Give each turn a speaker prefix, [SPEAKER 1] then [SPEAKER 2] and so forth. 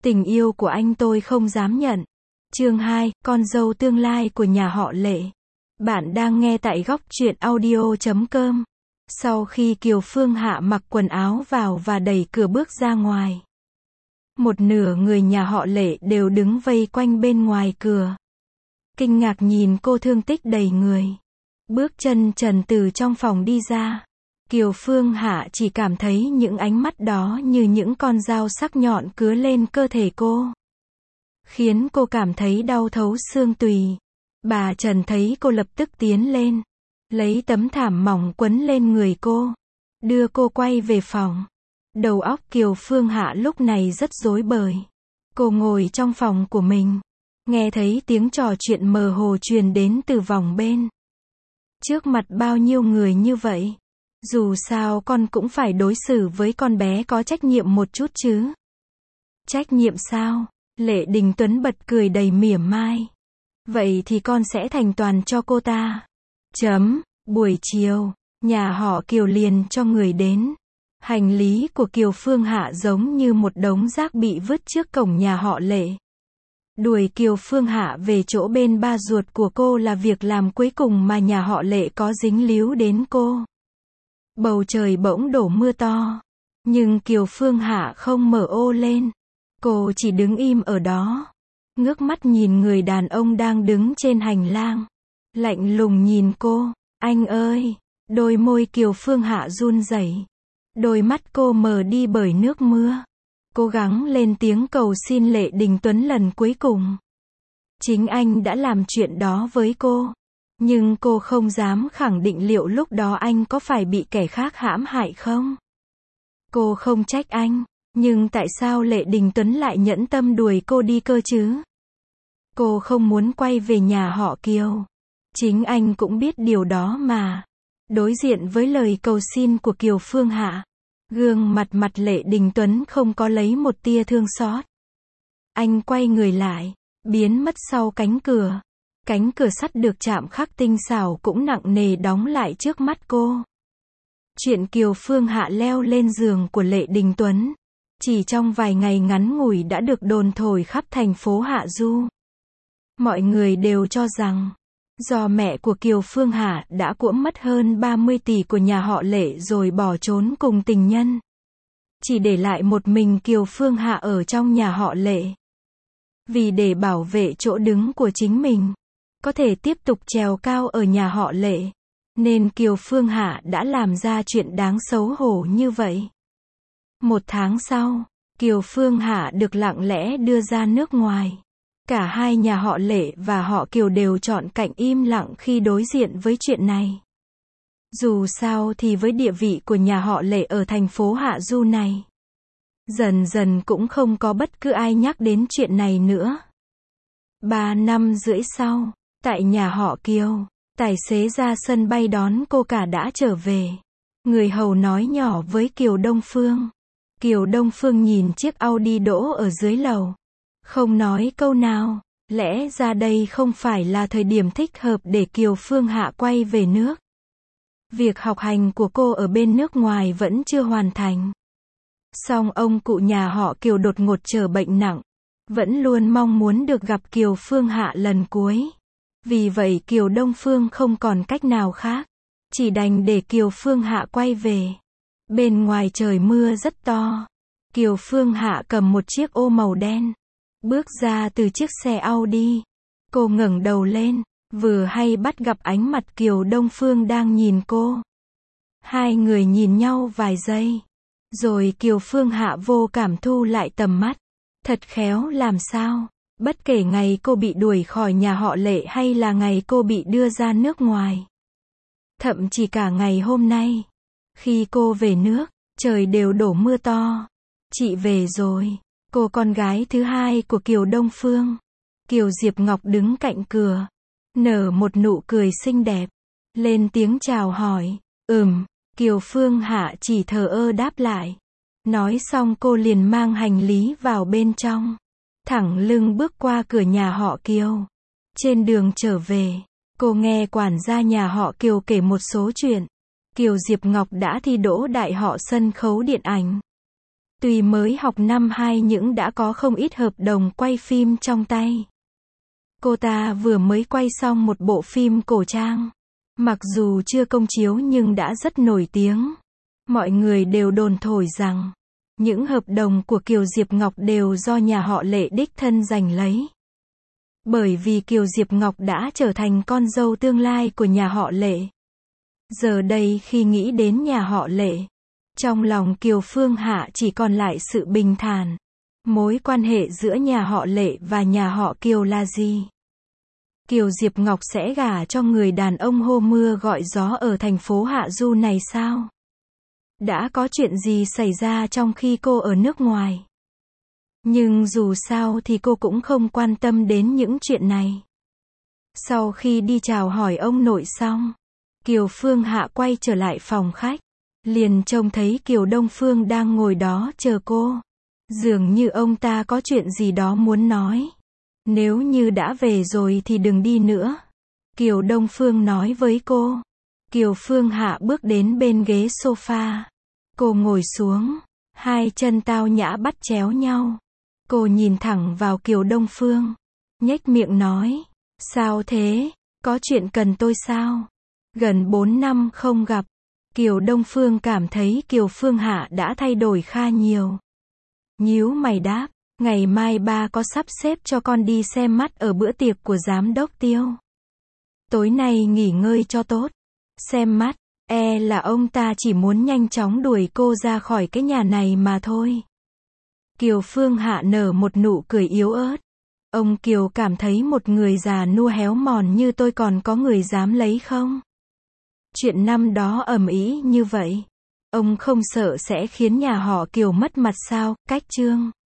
[SPEAKER 1] Tình yêu của anh tôi không dám nhận. Chương 2, con dâu tương lai của nhà họ Lệ. Bạn đang nghe tại góc truyện audio.com. Sau khi Kiều Phương Hạ mặc quần áo vào và đẩy cửa bước ra ngoài, một nửa người nhà họ Lệ đều đứng vây quanh bên ngoài cửa, kinh ngạc nhìn cô thương tích đầy người, bước chân trần từ trong phòng đi ra. Kiều Phương Hạ chỉ cảm thấy những ánh mắt đó như những con dao sắc nhọn cứa lên cơ thể cô, khiến cô cảm thấy đau thấu xương tủy. Bà Trần thấy cô lập tức tiến lên, lấy tấm thảm mỏng quấn lên người cô, đưa cô quay về phòng. Đầu óc Kiều Phương Hạ lúc này rất rối bời. Cô ngồi trong phòng của mình, nghe thấy tiếng trò chuyện mơ hồ truyền đến từ vòng bên. Trước mặt bao nhiêu người như vậy, dù sao con cũng phải đối xử với con bé có trách nhiệm một chút chứ. Trách nhiệm sao? Lệ Đình Tuấn bật cười đầy mỉa mai. Vậy thì con sẽ thành toàn cho cô ta. Buổi chiều, nhà họ Kiều liền cho người đến. Hành lý của Kiều Phương Hạ giống như một đống rác bị vứt trước cổng nhà họ Lệ. Đuổi Kiều Phương Hạ về chỗ bên ba ruột của cô là việc làm cuối cùng mà nhà họ Lệ có dính líu đến cô. Bầu trời bỗng đổ mưa to, nhưng Kiều Phương Hạ không mở ô lên. Cô chỉ đứng im ở đó, ngước mắt nhìn người đàn ông đang đứng trên hành lang, lạnh lùng nhìn cô. Anh ơi! Đôi môi Kiều Phương Hạ run rẩy, đôi mắt cô mờ đi bởi nước mưa, cố gắng lên tiếng cầu xin Lệ Đình Tuấn lần cuối cùng. Chính anh đã làm chuyện đó với cô, nhưng cô không dám khẳng định liệu lúc đó anh có phải bị kẻ khác hãm hại không. Cô không trách anh, nhưng tại sao Lệ Đình Tuấn lại nhẫn tâm đuổi cô đi cơ chứ? Cô không muốn quay về nhà họ Kiều. Chính anh cũng biết điều đó mà. Đối diện với lời cầu xin của Kiều Phương Hạ, gương mặt Lệ Đình Tuấn không có lấy một tia thương xót. Anh quay người lại, biến mất sau cánh cửa. Cánh cửa sắt được chạm khắc tinh xảo cũng nặng nề đóng lại trước mắt cô. Chuyện Kiều Phương Hạ leo lên giường của Lệ Đình Tuấn, chỉ trong vài ngày ngắn ngủi đã được đồn thổi khắp thành phố Hạ Du. Mọi người đều cho rằng, do mẹ của Kiều Phương Hạ đã cuỗm mất hơn 30 tỷ của nhà họ Lệ rồi bỏ trốn cùng tình nhân, chỉ để lại một mình Kiều Phương Hạ ở trong nhà họ Lệ. Vì để bảo vệ chỗ đứng của chính mình, có thể tiếp tục trèo cao ở nhà họ Lệ, nên Kiều Phương Hạ đã làm ra chuyện đáng xấu hổ như vậy. 1 tháng sau, Kiều Phương Hạ được lặng lẽ đưa ra nước ngoài. Cả hai nhà họ Lệ và họ Kiều đều chọn cạnh im lặng khi đối diện với chuyện này. Dù sao thì với địa vị của nhà họ Lệ ở thành phố Hạ Du này, dần dần cũng không có bất cứ ai nhắc đến chuyện này nữa. 3 năm rưỡi sau, tại nhà họ Kiều, tài xế ra sân bay đón cô cả đã trở về. Người hầu nói nhỏ với Kiều Đông Phương. Kiều Đông Phương nhìn chiếc Audi đỗ ở dưới lầu, không nói câu nào. Lẽ ra đây không phải là thời điểm thích hợp để Kiều Phương Hạ quay về nước. Việc học hành của cô ở bên nước ngoài vẫn chưa hoàn thành. Song ông cụ nhà họ Kiều đột ngột trở bệnh nặng, vẫn luôn mong muốn được gặp Kiều Phương Hạ lần cuối. Vì vậy Kiều Đông Phương không còn cách nào khác, chỉ đành để Kiều Phương Hạ quay về. Bên ngoài trời mưa rất to. Kiều Phương Hạ cầm một chiếc ô màu đen, bước ra từ chiếc xe Audi. Cô ngẩng đầu lên, vừa hay bắt gặp ánh mặt Kiều Đông Phương đang nhìn cô. Hai người nhìn nhau vài giây, rồi Kiều Phương Hạ vô cảm thu lại tầm mắt. Thật khéo làm sao, bất kể ngày cô bị đuổi khỏi nhà họ Lệ hay là ngày cô bị đưa ra nước ngoài, thậm chí cả ngày hôm nay, khi cô về nước, trời đều đổ mưa to. Chị về rồi. Cô con gái thứ hai của Kiều Đông Phương, Kiều Diệp Ngọc đứng cạnh cửa, nở một nụ cười xinh đẹp, lên tiếng chào hỏi. Kiều Phương Hạ chỉ thờ ơ đáp lại. Nói xong cô liền mang hành lý vào bên trong, thẳng lưng bước qua cửa nhà họ Kiều. Trên đường trở về, cô nghe quản gia nhà họ Kiều kể một số chuyện. Kiều Diệp Ngọc đã thi đỗ đại họ sân khấu điện ảnh. Tuy mới học năm 2 nhưng đã có không ít hợp đồng quay phim trong tay. Cô ta vừa mới quay xong một bộ phim cổ trang. Mặc dù chưa công chiếu nhưng đã rất nổi tiếng. Mọi người đều đồn thổi rằng những hợp đồng của Kiều Diệp Ngọc đều do nhà họ Lệ đích thân giành lấy. Bởi vì Kiều Diệp Ngọc đã trở thành con dâu tương lai của nhà họ Lệ. Giờ đây khi nghĩ đến nhà họ Lệ, trong lòng Kiều Phương Hạ chỉ còn lại sự bình thản. Mối quan hệ giữa nhà họ Lệ và nhà họ Kiều là gì? Kiều Diệp Ngọc sẽ gả cho người đàn ông hô mưa gọi gió ở thành phố Hạ Du này sao? Đã có chuyện gì xảy ra trong khi cô ở nước ngoài? Nhưng dù sao thì cô cũng không quan tâm đến những chuyện này. Sau khi đi chào hỏi ông nội xong, Kiều Phương Hạ quay trở lại phòng khách. Liền trông thấy Kiều Đông Phương đang ngồi đó chờ cô. Dường như ông ta có chuyện gì đó muốn nói. Nếu như đã về rồi thì đừng đi nữa. Kiều Đông Phương nói với cô. Kiều Phương Hạ bước đến bên ghế sofa. Cô ngồi xuống. Hai chân tao nhã bắt chéo nhau. Cô nhìn thẳng vào Kiều Đông Phương. Nhếch miệng nói. Sao thế? Có chuyện cần tôi sao? Gần 4 năm không gặp. Kiều Đông Phương cảm thấy Kiều Phương Hạ đã thay đổi khá nhiều. Nhíu mày đáp. Ngày mai ba có sắp xếp cho con đi xem mắt ở bữa tiệc của giám đốc Tiêu. Tối nay nghỉ ngơi cho tốt. Xem mắt, là ông ta chỉ muốn nhanh chóng đuổi cô ra khỏi cái nhà này mà thôi. Kiều Phương Hạ nở một nụ cười yếu ớt. Ông Kiều cảm thấy một người già nua héo mòn như tôi còn có người dám lấy không? Chuyện năm đó ầm ĩ như vậy. Ông không sợ sẽ khiến nhà họ Kiều mất mặt sao? Cách chương